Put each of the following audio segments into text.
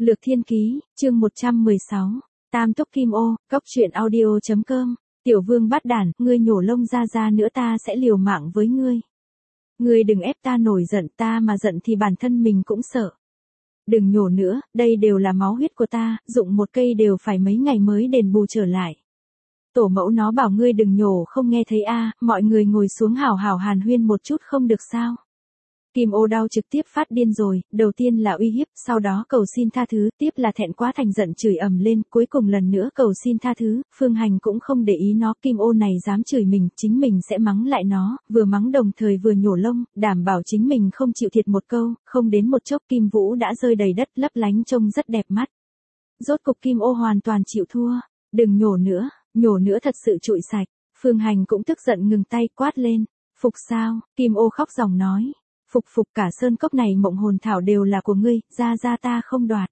Lược Thiên Ký, chương 116. Tam Túc Kim Ô, Cốc truyện audio.com. Tiểu Vương bát đản, ngươi nhổ lông ra nữa ta sẽ liều mạng với ngươi. Ngươi đừng ép ta nổi giận, ta mà giận thì bản thân mình cũng sợ. Đừng nhổ nữa, đây đều là máu huyết của ta, dụng một cây đều phải mấy ngày mới đền bù trở lại. Tổ mẫu nó bảo ngươi đừng nhổ không nghe thấy a, mọi người ngồi xuống hào hào hàn huyên một chút không được sao. Kim Ô đau trực tiếp phát điên rồi, đầu tiên là uy hiếp, sau đó cầu xin tha thứ, tiếp là thẹn quá thành giận chửi ầm lên, cuối cùng lần nữa cầu xin tha thứ, Phương Hành cũng không để ý nó, Kim Ô này dám chửi mình, chính mình sẽ mắng lại nó, vừa mắng đồng thời vừa nhổ lông, đảm bảo chính mình không chịu thiệt một câu, không đến một chốc Kim Vũ đã rơi đầy đất lấp lánh trông rất đẹp mắt. Rốt cục Kim Ô hoàn toàn chịu thua, đừng nhổ nữa thật sự trụi sạch, Phương Hành cũng tức giận ngừng tay quát lên, phục sao, Kim Ô khóc ròng nói. Phục cả sơn cốc này mộng hồn thảo đều là của ngươi, ra ta không đoạt.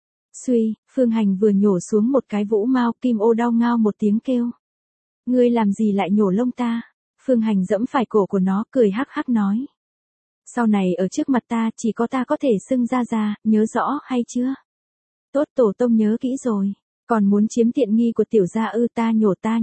Suy, Phương Hành vừa nhổ xuống một cái vũ mao, Kim Ô đau ngao một tiếng kêu. Ngươi làm gì lại nhổ lông ta? Phương Hành giẫm phải cổ của nó, cười hắc hắc nói. Sau này ở trước mặt ta, chỉ có ta có thể xưng ra, nhớ rõ hay chưa? Tốt, tổ tông nhớ kỹ rồi. Còn muốn chiếm tiện nghi của tiểu gia ư, ta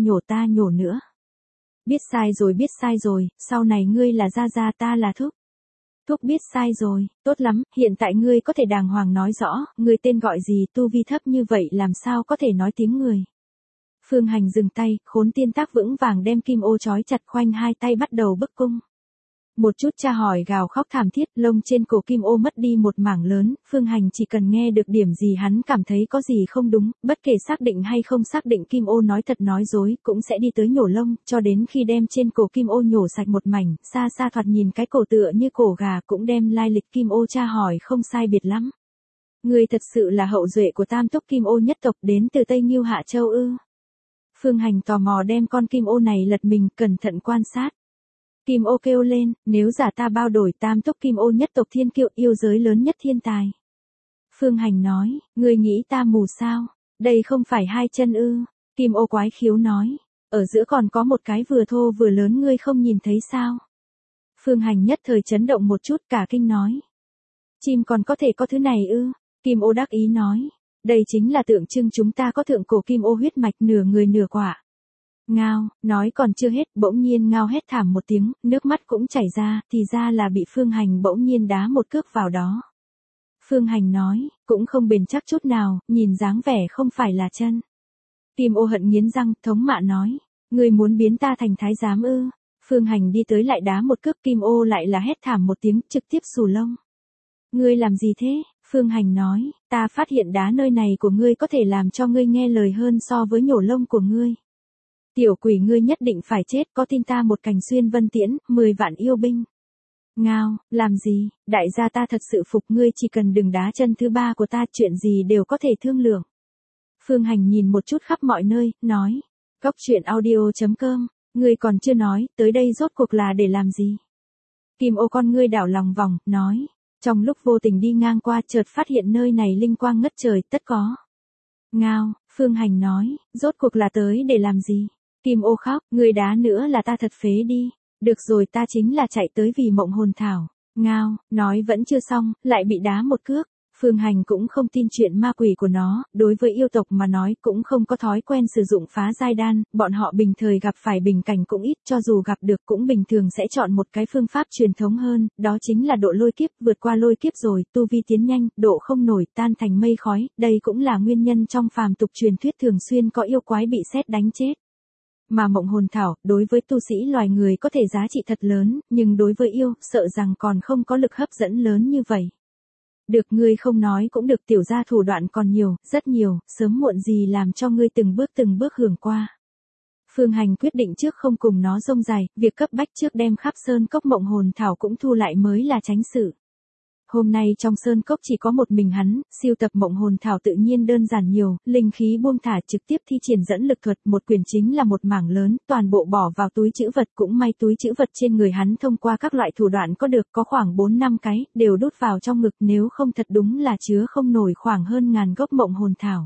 nhổ nữa. Biết sai rồi, sau này ngươi là gia ta là thúc. Thúc biết sai rồi, tốt lắm, hiện tại ngươi có thể đàng hoàng nói rõ, ngươi tên gọi gì, tu vi thấp như vậy làm sao có thể nói tiếng người. Phương Hành dừng tay, Khốn Tiên Tác vững vàng đem Kim Ô trói chặt, khoanh hai tay bắt đầu bức cung. Một chút tra hỏi gào khóc thảm thiết, lông trên cổ Kim Ô mất đi một mảng lớn, Phương Hành chỉ cần nghe được điểm gì hắn cảm thấy có gì không đúng, bất kể xác định hay không xác định Kim Ô nói thật nói dối, cũng sẽ đi tới nhổ lông, cho đến khi đem trên cổ Kim Ô nhổ sạch một mảnh, xa thoạt nhìn cái cổ tựa như cổ gà cũng đem lai lịch Kim Ô tra hỏi không sai biệt lắm. Người thật sự là hậu duệ của Tam Túc Kim Ô nhất tộc đến từ Tây Ngưu Hạ Châu ư? Phương Hành tò mò đem con Kim Ô này lật mình, cẩn thận quan sát. Kim Ô kêu lên, nếu giả ta bao đổi Tam Túc Kim Ô nhất tộc thiên kiêu, yêu giới lớn nhất thiên tài. Phương Hành nói, ngươi nghĩ ta mù sao? Đây không phải hai chân ư? Kim Ô quái khiếu nói, ở giữa còn có một cái vừa thô vừa lớn ngươi không nhìn thấy sao? Phương Hành nhất thời chấn động một chút, cả kinh nói. Chim còn có thể có thứ này ư? Kim Ô đắc ý nói, đây chính là tượng trưng chúng ta có thượng cổ Kim Ô huyết mạch, nửa người nửa quả. Ngao, nói còn chưa hết, bỗng nhiên Ngao hét thảm một tiếng, nước mắt cũng chảy ra, thì ra là bị Phương Hành bỗng nhiên đá một cước vào đó. Phương Hành nói, cũng không bền chắc chút nào, nhìn dáng vẻ không phải là chân. Kim Ô hận nghiến răng, thống mạ nói, ngươi muốn biến ta thành thái giám ư? Phương Hành đi tới lại đá một cước, Kim Ô lại là hét thảm một tiếng, trực tiếp xù lông. Ngươi làm gì thế? Phương Hành nói, ta phát hiện đá nơi này của ngươi có thể làm cho ngươi nghe lời hơn so với nhổ lông của ngươi. Tiểu quỷ ngươi nhất định phải chết, có tin ta một cành xuyên vân tiễn, 10 vạn yêu binh. Ngao, làm gì, đại gia ta thật sự phục ngươi, chỉ cần đừng đá chân thứ ba của ta, chuyện gì đều có thể thương lượng. Phương Hành nhìn một chút khắp mọi nơi, nói, Cốc truyện audio.com, ngươi còn chưa nói, tới đây rốt cuộc là để làm gì? Kim Ô con ngươi đảo lòng vòng, nói, trong lúc vô tình đi ngang qua chợt phát hiện nơi này linh quang ngất trời, tất có. Ngao, Phương Hành nói, rốt cuộc là tới để làm gì? Kim Ô khóc, người đá nữa là ta thật phế đi. Được rồi, ta chính là chạy tới vì mộng hồn thảo. Ngao, nói vẫn chưa xong, lại bị đá một cước. Phương Hành cũng không tin chuyện ma quỷ của nó, đối với yêu tộc mà nói cũng không có thói quen sử dụng phá giai đan, bọn họ bình thời gặp phải bình cảnh cũng ít, cho dù gặp được cũng bình thường sẽ chọn một cái phương pháp truyền thống hơn, đó chính là độ lôi kiếp, vượt qua lôi kiếp rồi, tu vi tiến nhanh, độ không nổi, tan thành mây khói, đây cũng là nguyên nhân trong phàm tục truyền thuyết thường xuyên có yêu quái bị sét đánh chết. Mà mộng hồn thảo, đối với tu sĩ loài người có thể giá trị thật lớn, nhưng đối với yêu, sợ rằng còn không có lực hấp dẫn lớn như vậy. Được, ngươi không nói cũng được, tiểu gia thủ đoạn còn nhiều, rất nhiều, sớm muộn gì làm cho ngươi từng bước hưởng qua. Phương Hành quyết định trước không cùng nó rông dài, việc cấp bách trước đem khắp sơn cốc mộng hồn thảo cũng thu lại mới là tránh sự. Hôm nay trong sơn cốc chỉ có một mình hắn, siêu tập mộng hồn thảo tự nhiên đơn giản nhiều, linh khí buông thả trực tiếp thi triển dẫn lực thuật, một quyền chính là một mảng lớn, toàn bộ bỏ vào túi trữ vật, cũng may túi trữ vật trên người hắn thông qua các loại thủ đoạn có được, có khoảng 4-5 cái, đều đút vào trong ngực, nếu không thật đúng là chứa không nổi khoảng hơn 1000 gốc mộng hồn thảo.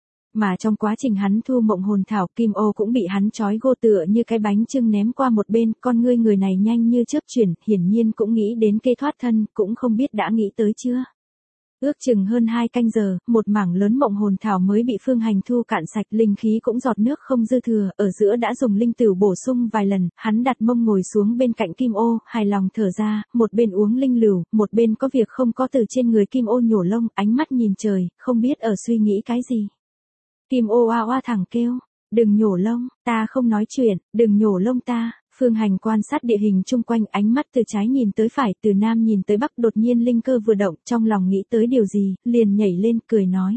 Mà trong quá trình hắn thu mộng hồn thảo, Kim Ô cũng bị hắn trói gô tựa như cái bánh chưng ném qua một bên, con ngươi người này nhanh như chớp chuyển, hiển nhiên cũng nghĩ đến kê thoát thân, cũng không biết đã nghĩ tới chưa. Ước chừng hơn 2 canh giờ, một mảng lớn mộng hồn thảo mới bị Phương Hành thu cạn sạch, linh khí cũng giọt nước không dư thừa, ở giữa đã dùng linh tửu bổ sung vài lần, hắn đặt mông ngồi xuống bên cạnh Kim Ô, hài lòng thở ra, một bên uống linh lửu, một bên có việc không có từ trên người Kim Ô nhổ lông, ánh mắt nhìn trời, không biết ở suy nghĩ cái gì. Kim Ô oa oa thẳng kêu, đừng nhổ lông, ta không nói chuyện, đừng nhổ lông ta. Phương Hành quan sát địa hình chung quanh, ánh mắt từ trái nhìn tới phải, từ nam nhìn tới bắc, đột nhiên linh cơ vừa động, trong lòng nghĩ tới điều gì, liền nhảy lên, cười nói.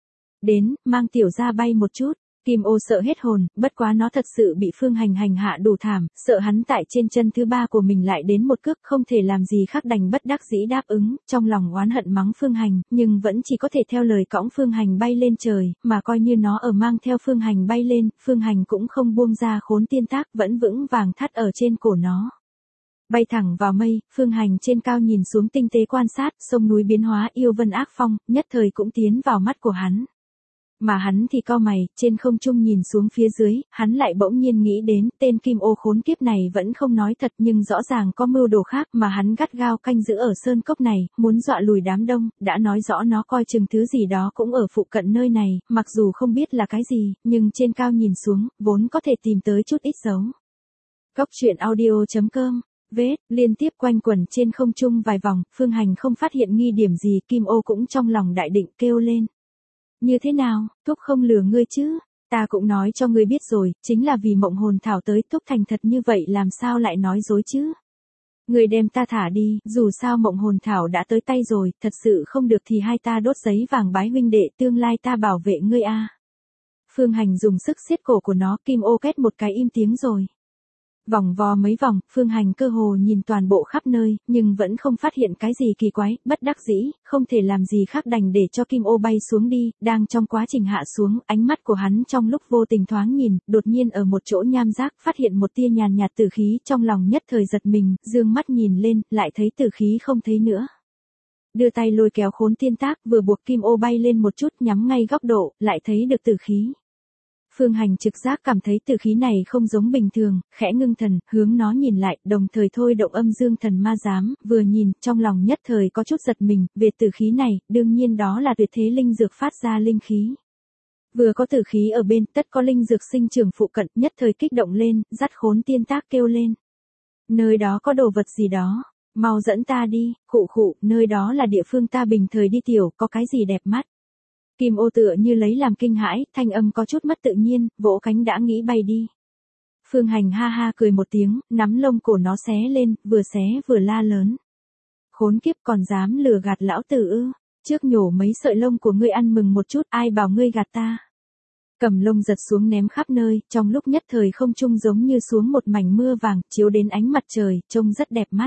Đến, mang tiểu ra bay một chút. Kim Ô sợ hết hồn, bất quá nó thật sự bị Phương Hành hành hạ đủ thảm, sợ hắn tại trên chân thứ ba của mình lại đến một cước, không thể làm gì khác đành bất đắc dĩ đáp ứng, trong lòng oán hận mắng Phương Hành, nhưng vẫn chỉ có thể theo lời cõng Phương Hành bay lên trời, mà coi như nó ở mang theo Phương Hành bay lên, Phương Hành cũng không buông ra khốn tiên tác, vẫn vững vàng thắt ở trên cổ nó. Bay thẳng vào mây, Phương Hành trên cao nhìn xuống tinh tế quan sát, sông núi biến hóa yêu vân ác phong, nhất thời cũng tiến vào mắt của hắn. Mà hắn thì cau mày, trên không trung nhìn xuống phía dưới, hắn lại bỗng nhiên nghĩ đến, tên Kim Ô khốn kiếp này vẫn không nói thật nhưng rõ ràng có mưu đồ khác mà hắn gắt gao canh giữ ở sơn cốc này, muốn dọa lùi đám đông, đã nói rõ nó coi chừng thứ gì đó cũng ở phụ cận nơi này, mặc dù không biết là cái gì, nhưng trên cao nhìn xuống, vốn có thể tìm tới chút ít dấu. Cốc truyện audio.com liên tiếp quanh quẩn trên không trung vài vòng, Phương Hành không phát hiện nghi điểm gì, Kim Ô cũng trong lòng đại định kêu lên. Như thế nào, Thúc không lừa ngươi chứ? Ta cũng nói cho ngươi biết rồi, chính là vì mộng hồn thảo tới, Thúc thành thật như vậy làm sao lại nói dối chứ? Ngươi đem ta thả đi, dù sao mộng hồn thảo đã tới tay rồi, thật sự không được thì hai ta đốt giấy vàng bái huynh đệ, tương lai ta bảo vệ ngươi a. Phương Hành dùng sức siết cổ của nó, Kim Ô két một cái im tiếng rồi. Vòng vo mấy vòng, Phương Hành cơ hồ nhìn toàn bộ khắp nơi, nhưng vẫn không phát hiện cái gì kỳ quái, bất đắc dĩ, không thể làm gì khác đành để cho Kim Ô bay xuống đi, đang trong quá trình hạ xuống, ánh mắt của hắn trong lúc vô tình thoáng nhìn, đột nhiên ở một chỗ nham giác, phát hiện một tia nhàn nhạt tử khí, trong lòng nhất thời giật mình, dương mắt nhìn lên, lại thấy tử khí không thấy nữa. Đưa tay lôi kéo khốn tiên tác, vừa buộc Kim Ô bay lên một chút, nhắm ngay góc độ, lại thấy được tử khí. Phương Hành trực giác cảm thấy tử khí này không giống bình thường, khẽ ngưng thần, hướng nó nhìn lại, đồng thời thôi động âm dương thần ma giám, vừa nhìn, trong lòng nhất thời có chút giật mình, về tử khí này, đương nhiên đó là tuyệt thế linh dược phát ra linh khí. Vừa có tử khí ở bên, tất có linh dược sinh trưởng phụ cận, nhất thời kích động lên, dắt khốn tiên tác kêu lên. Nơi đó có đồ vật gì đó, mau dẫn ta đi, khụ, nơi đó là địa phương ta bình thời đi tiểu, có cái gì đẹp mắt. Kim Ô tựa như lấy làm kinh hãi, thanh âm có chút mất tự nhiên, vỗ cánh đã nghĩ bay đi. Phương Hành ha ha cười một tiếng, nắm lông cổ nó xé lên, vừa xé vừa la lớn. Khốn kiếp còn dám lừa gạt lão tử ư, trước nhổ mấy sợi lông của ngươi ăn mừng một chút, ai bảo ngươi gạt ta. Cầm lông giật xuống ném khắp nơi, trong lúc nhất thời không trung giống như xuống một mảnh mưa vàng, chiếu đến ánh mặt trời, trông rất đẹp mắt.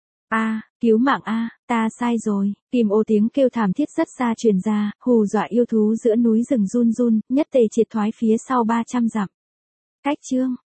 Cứu mạng ta sai rồi, Kim Ô tiếng kêu thảm thiết rất xa truyền ra, hù dọa yêu thú giữa núi rừng run run, nhất tề triệt thoái phía sau 300 dặm. Cách chương